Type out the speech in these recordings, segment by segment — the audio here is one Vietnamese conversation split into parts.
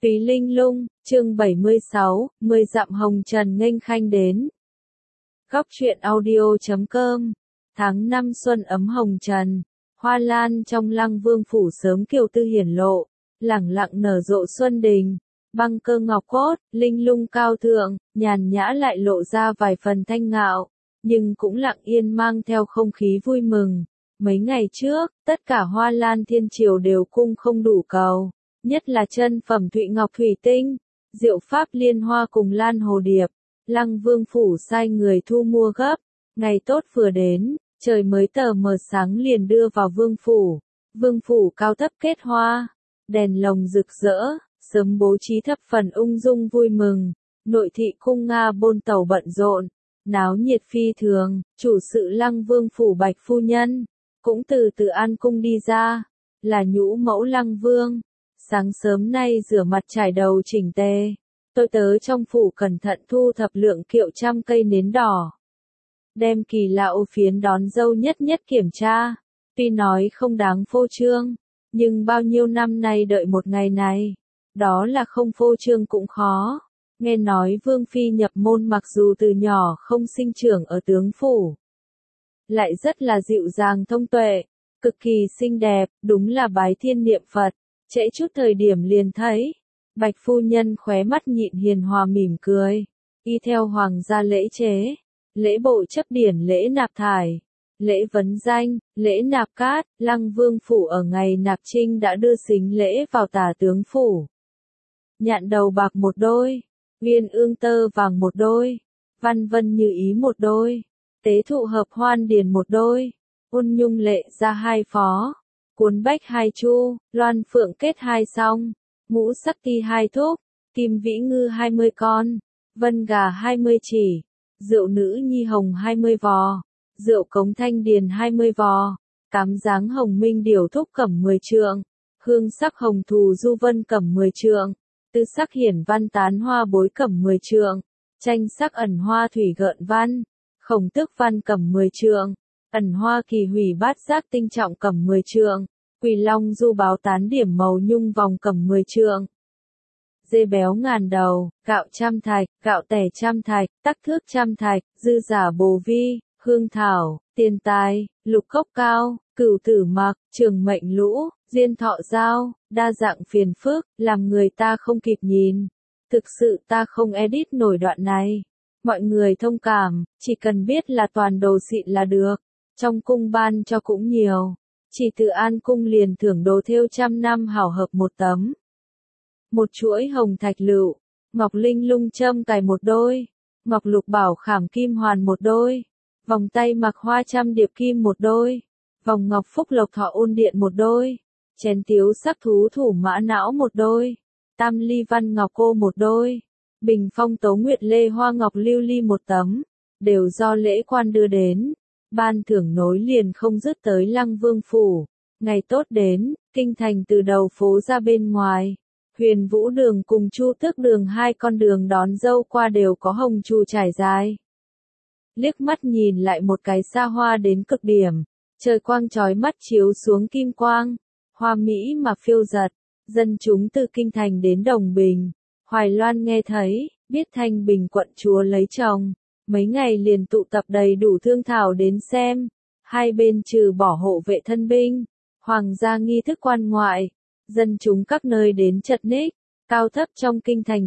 Túy Linh Lung, chương 76, 10 dặm hồng trần nghênh khanh đến. Góc truyện audio.com. Tháng 5 xuân ấm hồng trần, hoa lan trong Lăng Vương phủ sớm kiều tư hiển lộ, lẳng lặng nở rộ xuân đình. Băng cơ ngọc cốt, linh lung cao thượng, nhàn nhã lại lộ ra vài phần thanh ngạo, nhưng cũng lặng yên mang theo không khí vui mừng. Mấy ngày trước, tất cả hoa lan thiên triều đều cung không đủ cầu, nhất là chân phẩm thụy ngọc thủy tinh, diệu pháp liên hoa cùng lan hồ điệp. Lăng Vương phủ sai người thu mua gấp, ngày tốt vừa đến, trời mới tờ mờ sáng liền đưa vào vương phủ. Vương phủ cao thấp kết hoa, đèn lồng rực rỡ, sớm bố trí thập phần ung dung vui mừng. Nội thị cung Nga bôn tàu bận rộn, náo nhiệt phi thường. Chủ sự Lăng Vương phủ Bạch phu nhân cũng từ An cung đi ra, là nhũ mẫu Lăng Vương. Sáng sớm nay rửa mặt trải đầu chỉnh tề, tôi tớ trong phủ cẩn thận thu thập lượng kiệu trăm cây nến đỏ, đem kỳ lạ phiến đón dâu nhất nhất kiểm tra. Tuy nói không đáng phô trương, nhưng bao nhiêu năm nay đợi một ngày này, đó là không phô trương cũng khó. Nghe nói Vương phi nhập môn mặc dù từ nhỏ không sinh trưởng ở tướng phủ, lại rất là dịu dàng thông tuệ, cực kỳ xinh đẹp, đúng là bái thiên niệm Phật. Trễ chút thời điểm liền thấy, Bạch phu nhân khóe mắt nhịn hiền hòa mỉm cười, y theo hoàng gia lễ chế, lễ bộ chấp điển, lễ nạp thải, lễ vấn danh, lễ nạp cát. Lăng Vương phủ ở ngày nạp trinh đã đưa sính lễ vào tả tướng phủ. Nhạn đầu bạc một đôi, uyên ương tơ vàng một đôi, văn vân như ý một đôi, tế thụ hợp hoan điền một đôi, ôn nhung lệ ra hai phó, cuốn bách hai chu, loan phượng kết hai song, ngũ sắc ti hai thúc, kim vĩ ngư 20 con, vân gà 20 chỉ, rượu nữ nhi hồng 20 vò, rượu cống thanh điền 20 vò, cám dáng hồng minh điểu thúc cẩm 10 trượng, hương sắc hồng thù du vân cẩm 10 trượng, tư sắc hiển văn tán hoa bối cẩm 10 trượng, tranh sắc ẩn hoa thủy gợn văn, khổng tước văn cẩm 10 trượng, ẩn hoa kỳ hủy bát giác tinh trọng cẩm 10 trượng, quỳ long du báo tán điểm màu nhung vòng cẩm 10 trượng. Dê béo ngàn đầu, gạo trăm thạch, gạo tẻ trăm thạch, tắc thước trăm thạch, dư giả bồ vi, hương thảo, tiền tài, lục cốc cao, cửu tử mặc, trường mệnh lũ, diên thọ giao, đa dạng phiền phức, làm người ta không kịp nhìn. Thực sự ta không edit nổi đoạn này. Mọi người thông cảm, chỉ cần biết là toàn đồ xịn là được. Trong cung ban cho cũng nhiều. Chỉ từ An cung liền thưởng đồ thêu 100 năm hảo hợp một tấm. Một chuỗi hồng thạch lựu, ngọc linh lung châm cài một đôi, ngọc lục bảo khảm kim hoàn một đôi, vòng tay mặc hoa trăm điệp kim một đôi, vòng ngọc phúc lộc thọ ôn điện một đôi, chén tiếu sắc thú thủ mã não một đôi, tam ly văn ngọc cô một đôi, bình phong tấu nguyệt lê hoa ngọc lưu ly một tấm, đều do lễ quan đưa đến. Ban thưởng nối liền không dứt tới Lăng Vương phủ. Ngày tốt đến, kinh thành từ đầu phố ra bên ngoài, Huyền Vũ đường cùng Chu Tước đường hai con đường đón dâu qua đều có hồng chu trải dài. Liếc mắt nhìn lại một cái xa hoa đến cực điểm, trời quang chói mắt chiếu xuống kim quang, hoa mỹ mà phiêu dật. Dân chúng từ kinh thành đến Đồng Bình, Hoài Loan nghe thấy, biết Thanh Bình quận chúa lấy chồng. Mấy ngày liền tụ tập đầy đủ thương thảo đến xem. Hai bên trừ bỏ hộ vệ thân binh, hoàng gia nghi thức quan ngoại, dân chúng các nơi đến chật ních, cao thấp trong kinh thành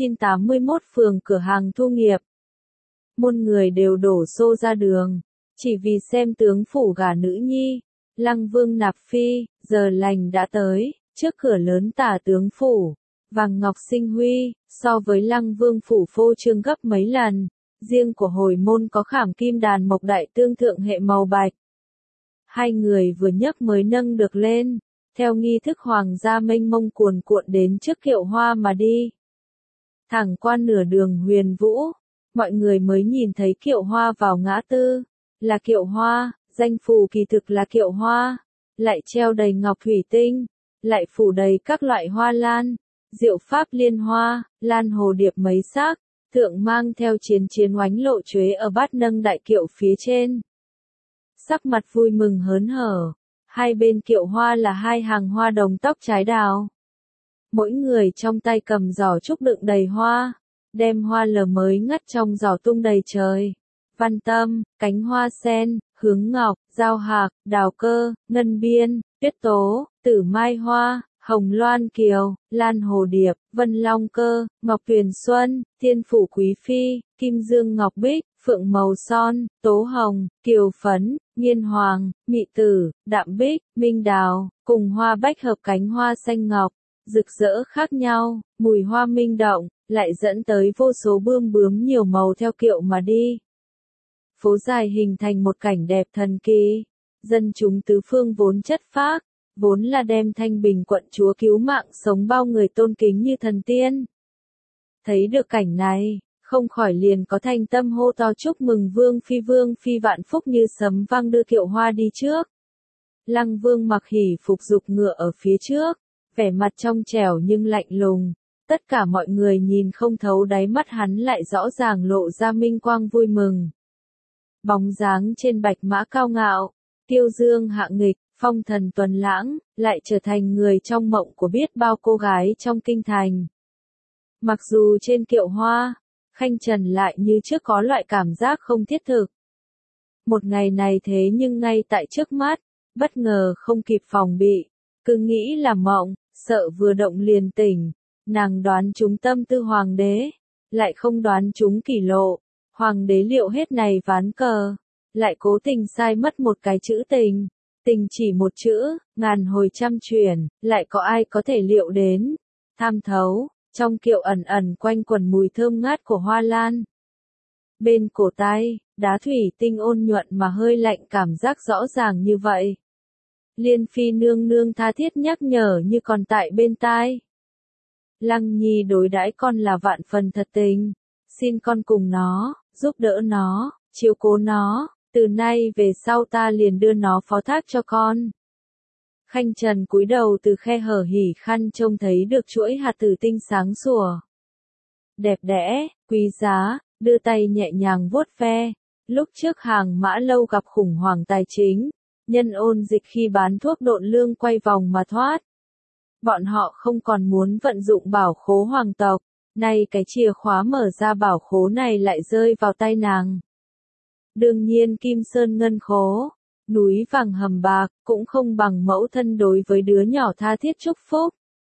981 phường cửa hàng thu nghiệp. Muôn người đều đổ xô ra đường, chỉ vì xem tướng phủ gả nữ nhi. Lăng Vương nạp phi, giờ lành đã tới, trước cửa lớn tả tướng phủ, vàng ngọc sinh huy, so với Lăng Vương phủ phô trương gấp mấy lần. Riêng của hồi môn có khảm kim đàn mộc đại tương thượng hệ màu bạch. Hai người vừa nhấc mới nâng được lên, theo nghi thức hoàng gia mênh mông cuồn cuộn đến trước kiệu hoa mà đi. Thẳng qua nửa đường Huyền Vũ, mọi người mới nhìn thấy kiệu hoa vào ngã tư, là kiệu hoa, danh phù kỳ thực là kiệu hoa, lại treo đầy ngọc thủy tinh, lại phủ đầy các loại hoa lan, diệu pháp liên hoa, lan hồ điệp mấy sắc. Thượng mang theo chiến oánh lộ chuế ở bát nâng đại kiệu phía trên. Sắc mặt vui mừng hớn hở, hai bên kiệu hoa là hai hàng hoa đồng tóc trái đào. Mỗi người trong tay cầm giỏ trúc đựng đầy hoa, đem hoa lờ mới ngắt trong giỏ tung đầy trời. Văn tâm, cánh hoa sen, hướng ngọc, giao hạc, đào cơ, ngân biên, tuyết tố, tử mai hoa, hồng loan kiều, lan hồ điệp, vân long cơ, ngọc tuyền xuân, thiên phủ quý phi, kim dương ngọc bích, phượng màu son, tố hồng, kiều phấn, nghiên hoàng, mị tử, đạm bích, minh đào, cùng hoa bách hợp cánh hoa xanh ngọc, rực rỡ khác nhau, mùi hoa minh động, lại dẫn tới vô số bươm bướm nhiều màu theo kiệu mà đi. Phố dài hình thành một cảnh đẹp thần kỳ, dân chúng tứ phương vốn chất phác, vốn là đem Thanh Bình quận chúa cứu mạng sống bao người tôn kính như thần tiên. Thấy được cảnh này, không khỏi liền có thành tâm hô to chúc mừng Vương Phi vạn phúc như sấm vang đưa kiệu hoa đi trước. Lăng Vương mặc hỉ phục dục ngựa ở phía trước, vẻ mặt trong trẻo nhưng lạnh lùng, tất cả mọi người nhìn không thấu đáy mắt hắn lại rõ ràng lộ ra minh quang vui mừng. Bóng dáng trên bạch mã cao ngạo, tiêu dương hạng nghịch, phong thần tuần lãng, lại trở thành người trong mộng của biết bao cô gái trong kinh thành. Mặc dù trên kiệu hoa, Khanh Trần lại như trước có loại cảm giác không thiết thực. Một ngày này thế nhưng ngay tại trước mắt, bất ngờ không kịp phòng bị, cứ nghĩ là mộng, sợ vừa động liền tỉnh, nàng đoán trúng tâm tư hoàng đế, lại không đoán trúng kỷ lộ, hoàng đế liệu hết này ván cờ, lại cố tình sai mất một cái chữ tình. Tình chỉ một chữ, ngàn hồi trăm chuyển, lại có ai có thể liệu đến. Tham thấu, trong kiệu ẩn ẩn quanh quần mùi thơm ngát của hoa lan. Bên cổ tay, đá thủy tinh ôn nhuận mà hơi lạnh cảm giác rõ ràng như vậy. Liên Phi nương nương tha thiết nhắc nhở như còn tại bên tai. Lăng Nhi đối đãi con là vạn phần thật tình, xin con cùng nó, giúp đỡ nó, chiếu cố nó. Từ nay về sau ta liền đưa nó phó thác cho con. Khanh Trần cúi đầu từ khe hở hỉ khăn trông thấy được chuỗi hạt tử tinh sáng sủa. Đẹp đẽ, quý giá, đưa tay nhẹ nhàng vuốt ve. Lúc trước Hàng Mã Lâu gặp khủng hoảng tài chính, nhân ôn dịch khi bán thuốc độn lương quay vòng mà thoát. Bọn họ không còn muốn vận dụng bảo khố hoàng tộc, nay cái chìa khóa mở ra bảo khố này lại rơi vào tay nàng. Đương nhiên Kim Sơn ngân khố, núi vàng hầm bạc, cũng không bằng mẫu thân đối với đứa nhỏ tha thiết chúc phúc.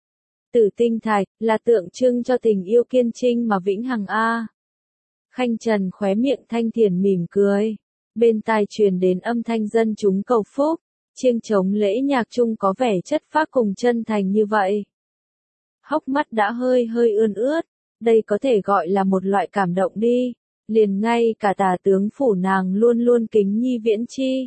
Tử tinh thạch, là tượng trưng cho tình yêu kiên trinh mà vĩnh hằng a. Khanh Trần khóe miệng thanh thiền mỉm cười, bên tai truyền đến âm thanh dân chúng cầu phúc, chiêng trống lễ nhạc chung có vẻ chất phác cùng chân thành như vậy. Hốc mắt đã hơi ươn ướt, đây có thể gọi là một loại cảm động đi. Liền ngay cả tả tướng phủ nàng luôn luôn kính nhi viễn chi.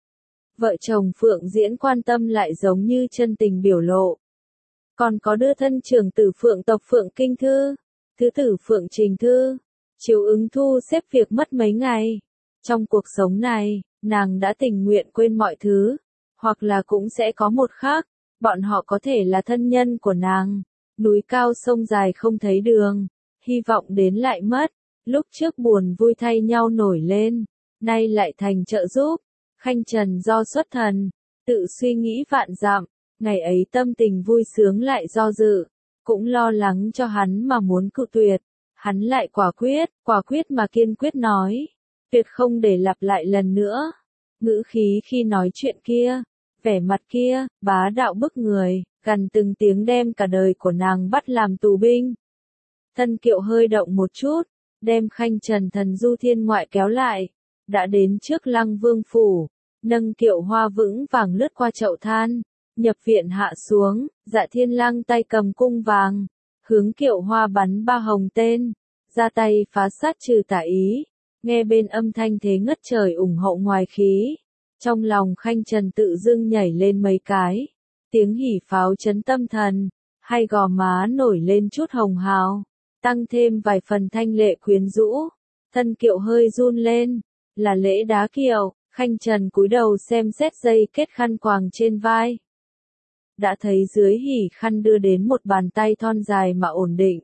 Vợ chồng Phượng Diễn quan tâm lại giống như chân tình biểu lộ. Còn có đưa thân trưởng tử Phượng tộc Phượng Kinh Thư, thứ tử Phượng Trình Thư, chiếu ứng thu xếp việc mất mấy ngày. Trong cuộc sống này, nàng đã tình nguyện quên mọi thứ, hoặc là cũng sẽ có một khác, bọn họ có thể là thân nhân của nàng. Núi cao sông dài không thấy đường, hy vọng đến lại mất. Lúc trước buồn vui thay nhau nổi lên, nay lại thành trợ giúp. Khanh Trần do xuất thần, tự suy nghĩ vạn dặm, ngày ấy tâm tình vui sướng lại do dự, cũng lo lắng cho hắn mà muốn cự tuyệt. Hắn lại quả quyết mà kiên quyết nói, tuyệt không để lặp lại lần nữa. Ngữ khí khi nói chuyện kia, vẻ mặt kia, bá đạo bức người, gần từng tiếng đem cả đời của nàng bắt làm tù binh. Thân kiệu hơi động một chút, đem Khanh Trần thần du thiên ngoại kéo lại, đã đến trước Lăng Vương phủ, nâng kiệu hoa vững vàng lướt qua chậu than, nhập viện hạ xuống, Dạ Thiên Lăng tay cầm cung vàng, hướng kiệu hoa bắn ba hồng tên, ra tay phá sát trừ tà ý, nghe bên âm thanh thế ngất trời ủng hộ ngoài khí, trong lòng Khanh Trần tự dưng nhảy lên mấy cái, tiếng hỉ pháo chấn tâm thần, hai gò má nổi lên chút hồng hào. Tăng thêm vài phần thanh lệ quyến rũ, thân kiệu hơi run lên, là lễ đá kiệu. Khanh Trần cúi đầu xem xét dây kết khăn quàng trên vai. Đã thấy dưới hỉ khăn đưa đến một bàn tay thon dài mà ổn định.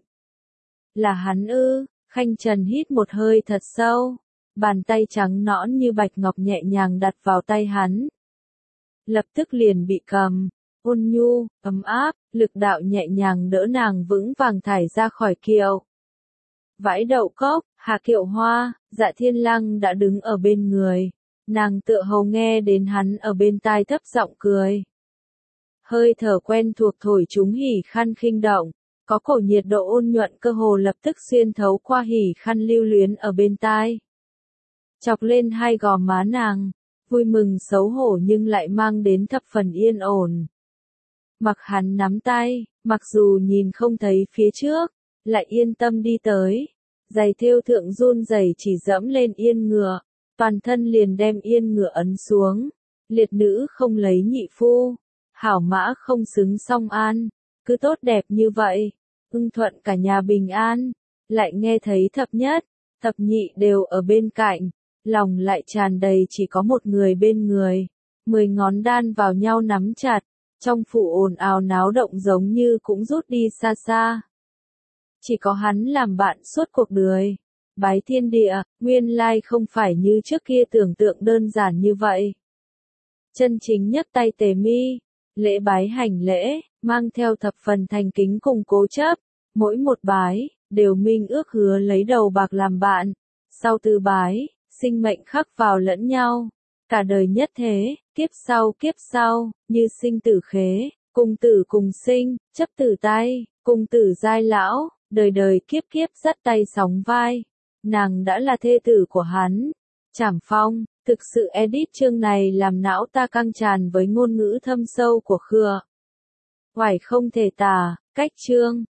Là hắn ư? Khanh Trần hít một hơi thật sâu, bàn tay trắng nõn như bạch ngọc nhẹ nhàng đặt vào tay hắn. Lập tức liền bị cầm, ôn nhu, ấm áp, lực đạo nhẹ nhàng đỡ nàng vững vàng thải ra khỏi kiệu. Vãi đậu cốc, Hà Kiệu Hoa, Dạ Thiên Lăng đã đứng ở bên người. Nàng tựa hồ nghe đến hắn ở bên tai thấp giọng cười. Hơi thở quen thuộc thổi chúng hỉ khăn khinh động, có cổ nhiệt độ ôn nhuận cơ hồ lập tức xuyên thấu qua hỉ khăn lưu luyến ở bên tai. Chọc lên hai gò má nàng, vui mừng xấu hổ nhưng lại mang đến thập phần yên ổn. Mặc hắn nắm tay, mặc dù nhìn không thấy phía trước, lại yên tâm đi tới. Giày thêu thượng run rẩy chỉ dẫm lên yên ngựa, toàn thân liền đem yên ngựa ấn xuống. Liệt nữ không lấy nhị phu, hảo mã không xứng song an, cứ tốt đẹp như vậy, ưng thuận cả nhà bình an. Lại nghe thấy thập nhất, thập nhị đều ở bên cạnh, lòng lại tràn đầy chỉ có một người bên người. 10 ngón đan vào nhau nắm chặt, trong phủ ồn ào náo động giống như cũng rút đi xa xa. Chỉ có hắn làm bạn suốt cuộc đời. Bái thiên địa, nguyên lai không phải như trước kia tưởng tượng đơn giản như vậy. Chân chính nhấc tay Tề Mi, lễ bái hành lễ, mang theo thập phần thành kính cùng cố chấp. Mỗi một bái, đều minh ước hứa lấy đầu bạc làm bạn. Sau từ bái, sinh mệnh khắc vào lẫn nhau. Cả đời nhất thế, kiếp sau, như sinh tử khế, cùng tử cùng sinh, chấp tử tay, cùng tử giai lão, đời đời kiếp kiếp dắt tay sóng vai. Nàng đã là thê tử của hắn. Trảm Phong, thực sự edit chương này làm não ta căng tràn với ngôn ngữ thâm sâu của Khừa. Hoài không thể tả, cách chương.